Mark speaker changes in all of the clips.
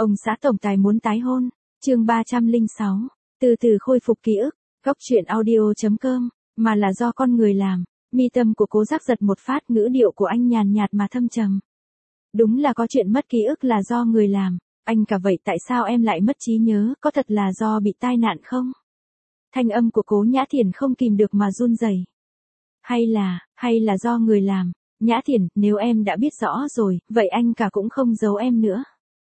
Speaker 1: Ông xã tổng tài muốn tái hôn, chương 306, từ từ khôi phục ký ức, góc truyện audio.com, mà là do con người làm. Mi tâm của Cố Giác giật một phát, ngữ điệu của anh nhàn nhạt mà thâm trầm. Đúng là có chuyện mất ký ức là do người làm. Anh cả vậy tại sao em lại mất trí nhớ, có thật là do bị tai nạn không? Thanh âm của Cố Nhã Thiển không kìm được mà run rẩy. Hay là do người làm? Nhã Thiển, nếu em đã biết rõ rồi, vậy anh cả cũng không giấu em nữa.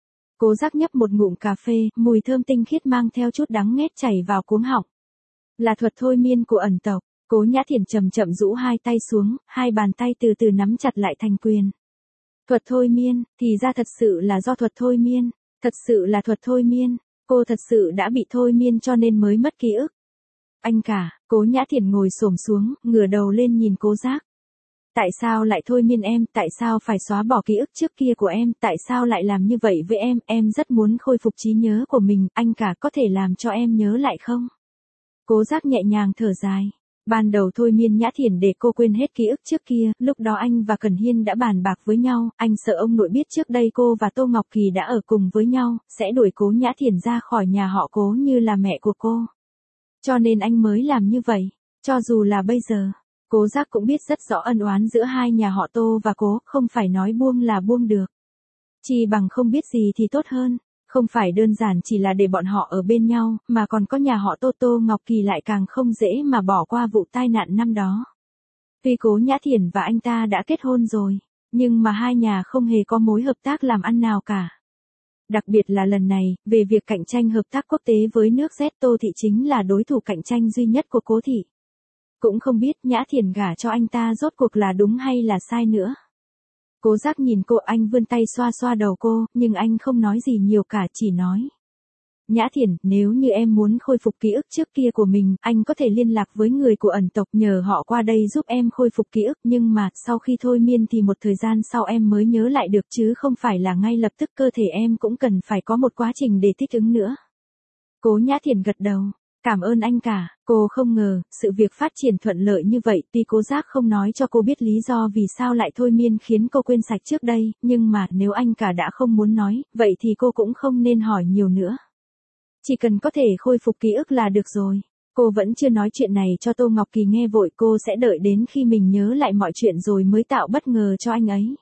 Speaker 1: Cố Giác nhấp một ngụm cà phê, mùi thơm tinh khiết mang theo chút đắng nghét chảy vào cuống họng. Là thuật thôi miên của ẩn tộc. Cố Nhã Thiển chậm chậm rũ hai tay xuống, hai bàn tay từ từ nắm chặt lại thành quyền. Thuật thôi miên, thì ra thật sự là do thuật thôi miên, thật sự là thuật thôi miên, cô thật sự đã bị thôi miên cho nên mới mất ký ức. Anh cả, Cố Nhã Thiển ngồi xổm xuống, ngửa đầu lên nhìn Cố Giác. Tại sao lại thôi miên em, tại sao phải xóa bỏ ký ức trước kia của em, tại sao lại làm như vậy với em rất muốn khôi phục trí nhớ của mình, anh cả có thể làm cho em nhớ lại không? Cố Giác nhẹ nhàng thở dài. Ban đầu thôi miên Nhã Thiển để cô quên hết ký ức trước kia, lúc đó anh và Cẩn Hiên đã bàn bạc với nhau, anh sợ ông nội biết trước đây cô và Tô Ngọc Kỳ đã ở cùng với nhau, sẽ đuổi Cố Nhã Thiển ra khỏi nhà họ Cố như là mẹ của cô. Cho nên anh mới làm như vậy, cho dù là bây giờ, Cố Giác cũng biết rất rõ ân oán giữa hai nhà họ Tô và Cố, không phải nói buông là buông được. Chỉ bằng không biết gì thì tốt hơn. Không phải đơn giản chỉ là để bọn họ ở bên nhau, mà còn có nhà họ Tô Ngọc Kỳ lại càng không dễ mà bỏ qua vụ tai nạn năm đó. Tuy Cố Nhã Thiển và anh ta đã kết hôn rồi, nhưng mà hai nhà không hề có mối hợp tác làm ăn nào cả. Đặc biệt là lần này, về việc cạnh tranh hợp tác quốc tế với nước Z, Tô Thị chính là đối thủ cạnh tranh duy nhất của Cố Thị. Cũng không biết Nhã Thiển gả cho anh ta rốt cuộc là đúng hay là sai nữa. Cố Giác nhìn cô, anh vươn tay xoa xoa đầu cô, nhưng anh không nói gì nhiều cả, chỉ nói. Nhã Thiển, nếu như em muốn khôi phục ký ức trước kia của mình, anh có thể liên lạc với người của ẩn tộc nhờ họ qua đây giúp em khôi phục ký ức, nhưng mà, sau khi thôi miên thì một thời gian sau em mới nhớ lại được chứ không phải là ngay lập tức, cơ thể em cũng cần phải có một quá trình để thích ứng nữa. Cố Nhã Thiển gật đầu. Cảm ơn anh cả, cô không ngờ, sự việc phát triển thuận lợi như vậy, tuy Cố Giác không nói cho cô biết lý do vì sao lại thôi miên khiến cô quên sạch trước đây, nhưng mà nếu anh cả đã không muốn nói, vậy thì cô cũng không nên hỏi nhiều nữa. Chỉ cần có thể khôi phục ký ức là được rồi. Cô vẫn chưa nói chuyện này cho Tô Ngọc Kỳ nghe vội, cô sẽ đợi đến khi mình nhớ lại mọi chuyện rồi mới tạo bất ngờ cho anh ấy.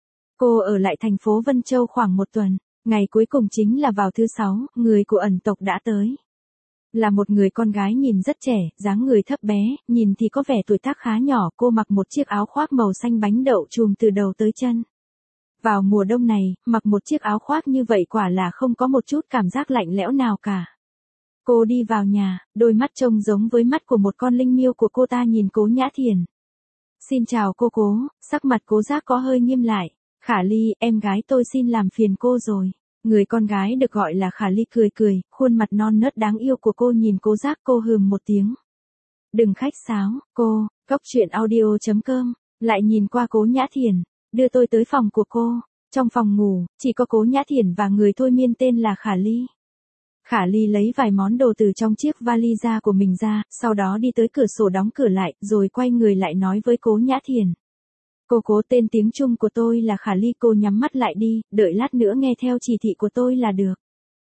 Speaker 1: Cô ở lại thành phố Vân Châu khoảng một tuần, ngày cuối cùng chính là vào thứ Sáu, người của ẩn tộc đã tới. Là một người con gái nhìn rất trẻ, dáng người thấp bé, nhìn thì có vẻ tuổi tác khá nhỏ, cô mặc một chiếc áo khoác màu xanh bánh đậu trùm từ đầu tới chân. Vào mùa đông này, mặc một chiếc áo khoác như vậy quả là không có một chút cảm giác lạnh lẽo nào cả. Cô đi vào nhà, đôi mắt trông giống với mắt của một con linh miêu của cô ta nhìn Cố Nhã Thiển. Xin chào cô Cố, sắc mặt Cố Giác có hơi nghiêm lại. Khả Ly, em gái tôi xin làm phiền cô rồi. Người con gái được gọi là Khả Ly cười cười, khuôn mặt non nớt đáng yêu của cô nhìn Cố Giác, cô hừm một tiếng. Đừng khách sáo, cô, góc truyện audio.com, lại nhìn qua Cố Nhã Thiển, đưa tôi tới phòng của cô. Trong phòng ngủ, chỉ có Cố Nhã Thiển và người thôi miên tên là Khả Ly. Khả Ly lấy vài món đồ từ trong chiếc vali da của mình ra, sau đó đi tới cửa sổ đóng cửa lại, rồi quay người lại nói với Cố Nhã Thiển. Cô Cố, tên tiếng Trung của tôi là Khả Ly, cô nhắm mắt lại đi, đợi lát nữa nghe theo chỉ thị của tôi là được.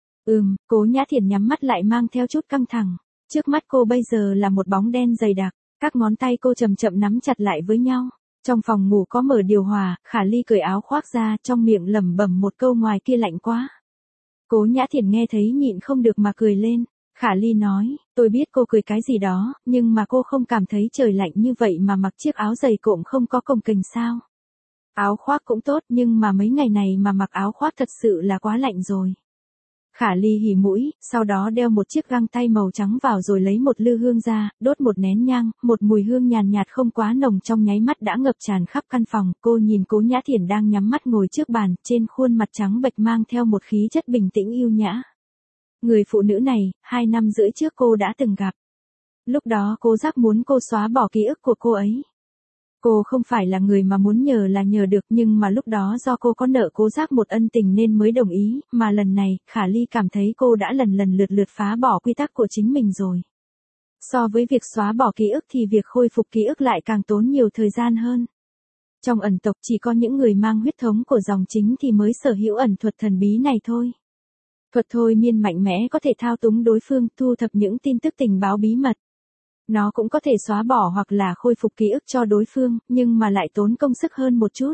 Speaker 1: Cố Nhã Thiển nhắm mắt lại mang theo chút căng thẳng. Trước mắt cô bây giờ là một bóng đen dày đặc, các ngón tay cô chậm chậm nắm chặt lại với nhau. Trong phòng ngủ có mở điều hòa, Khả Ly cởi áo khoác ra, trong miệng lẩm bẩm một câu ngoài kia lạnh quá. Cố Nhã Thiển nghe thấy nhịn không được mà cười lên. Khả Ly nói, tôi biết cô cười cái gì đó, nhưng mà cô không cảm thấy trời lạnh như vậy mà mặc chiếc áo dày cộm không có cồng kềnh sao? Áo khoác cũng tốt nhưng mà mấy ngày này mà mặc áo khoác thật sự là quá lạnh rồi. Khả Ly hỉ mũi, sau đó đeo một chiếc găng tay màu trắng vào rồi lấy một lư hương ra, đốt một nén nhang, một mùi hương nhàn nhạt không quá nồng trong nháy mắt đã ngập tràn khắp căn phòng. Cô nhìn Cố Nhã Thiển đang nhắm mắt ngồi trước bàn, trên khuôn mặt trắng bệch mang theo một khí chất bình tĩnh yêu nhã. Người phụ nữ này, 2 năm rưỡi trước cô đã từng gặp. Lúc đó Cố Giác muốn cô xóa bỏ ký ức của cô ấy. Cô không phải là người mà muốn nhờ là nhờ được, nhưng mà lúc đó do cô có nợ Cố Giác một ân tình nên mới đồng ý, mà lần này, Khả Ly cảm thấy cô đã lần lượt phá bỏ quy tắc của chính mình rồi. So với việc xóa bỏ ký ức thì việc khôi phục ký ức lại càng tốn nhiều thời gian hơn. Trong ẩn tộc chỉ có những người mang huyết thống của dòng chính thì mới sở hữu ẩn thuật thần bí này thôi. Thuật thôi miên mạnh mẽ có thể thao túng đối phương, thu thập những tin tức tình báo bí mật. Nó cũng có thể xóa bỏ hoặc là khôi phục ký ức cho đối phương, nhưng mà lại tốn công sức hơn một chút.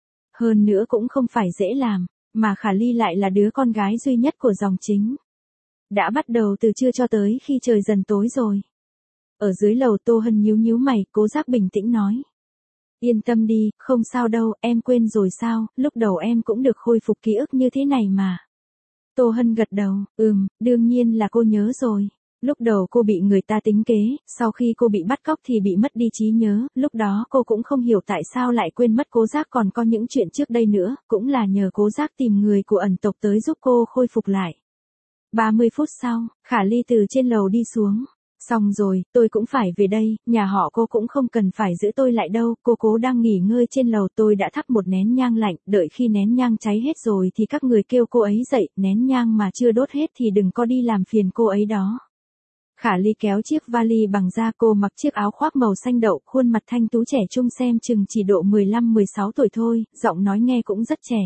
Speaker 1: Hơn nữa cũng không phải dễ làm, mà Khả Ly lại là đứa con gái duy nhất của dòng chính. Đã bắt đầu từ trưa cho tới khi trời dần tối rồi. Ở dưới lầu Tô Hân nhíu nhíu mày, Cố Giác bình tĩnh nói. Yên tâm đi, không sao đâu, em quên rồi sao, lúc đầu em cũng được khôi phục ký ức như thế này mà. Tô Hân gật đầu, đương nhiên là cô nhớ rồi. Lúc đầu cô bị người ta tính kế, sau khi cô bị bắt cóc thì bị mất đi trí nhớ, lúc đó cô cũng không hiểu tại sao lại quên mất Cố Giác còn có những chuyện trước đây nữa, cũng là nhờ Cố Giác tìm người của ẩn tộc tới giúp cô khôi phục lại. 30 phút sau, Khả Ly từ trên lầu đi xuống. Xong rồi, tôi cũng phải về đây, nhà họ cô cũng không cần phải giữ tôi lại đâu, cô Cố đang nghỉ ngơi trên lầu, tôi đã thắp một nén nhang lạnh, đợi khi nén nhang cháy hết rồi thì các người kêu cô ấy dậy, nén nhang mà chưa đốt hết thì đừng có đi làm phiền cô ấy đó. Khả Ly kéo chiếc vali bằng da, cô mặc chiếc áo khoác màu xanh đậu, khuôn mặt thanh tú trẻ trung xem chừng chỉ độ 15-16 tuổi thôi, giọng nói nghe cũng rất trẻ.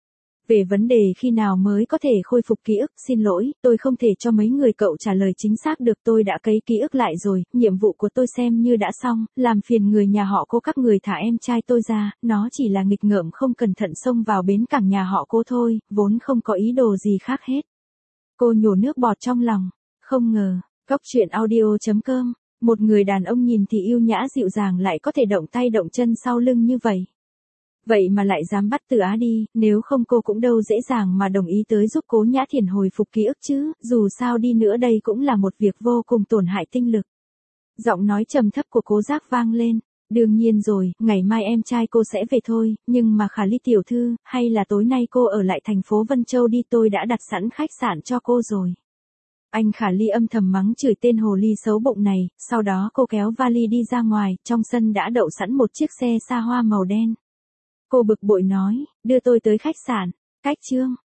Speaker 1: Về vấn đề khi nào mới có thể khôi phục ký ức, xin lỗi, tôi không thể cho mấy người cậu trả lời chính xác được, tôi đã cấy ký ức lại rồi, nhiệm vụ của tôi xem như đã xong, làm phiền người nhà họ cô các người thả em trai tôi ra, nó chỉ là nghịch ngợm không cẩn thận xông vào bến cảng nhà họ cô thôi, vốn không có ý đồ gì khác hết. Cô nhổ nước bọt trong lòng, không ngờ, Góc truyện audio.com, một người đàn ông nhìn thì yêu nhã dịu dàng lại có thể động tay động chân sau lưng như vậy. Vậy mà lại dám bắt Từ Á đi, nếu không cô cũng đâu dễ dàng mà đồng ý tới giúp Cố Nhã Thiển hồi phục ký ức chứ, dù sao đi nữa đây cũng là một việc vô cùng tổn hại tinh lực. Giọng nói trầm thấp của Cố Giác vang lên, đương nhiên rồi, ngày mai em trai cô sẽ về thôi, nhưng mà Khả Ly tiểu thư, hay là tối nay cô ở lại thành phố Vân Châu đi, tôi đã đặt sẵn khách sạn cho cô rồi. Anh Khả Ly âm thầm mắng chửi tên hồ ly xấu bụng này, sau đó cô kéo vali đi ra ngoài, trong sân đã đậu sẵn một chiếc xe xa hoa màu đen. Cô bực bội nói, đưa tôi tới khách sạn, cách chương.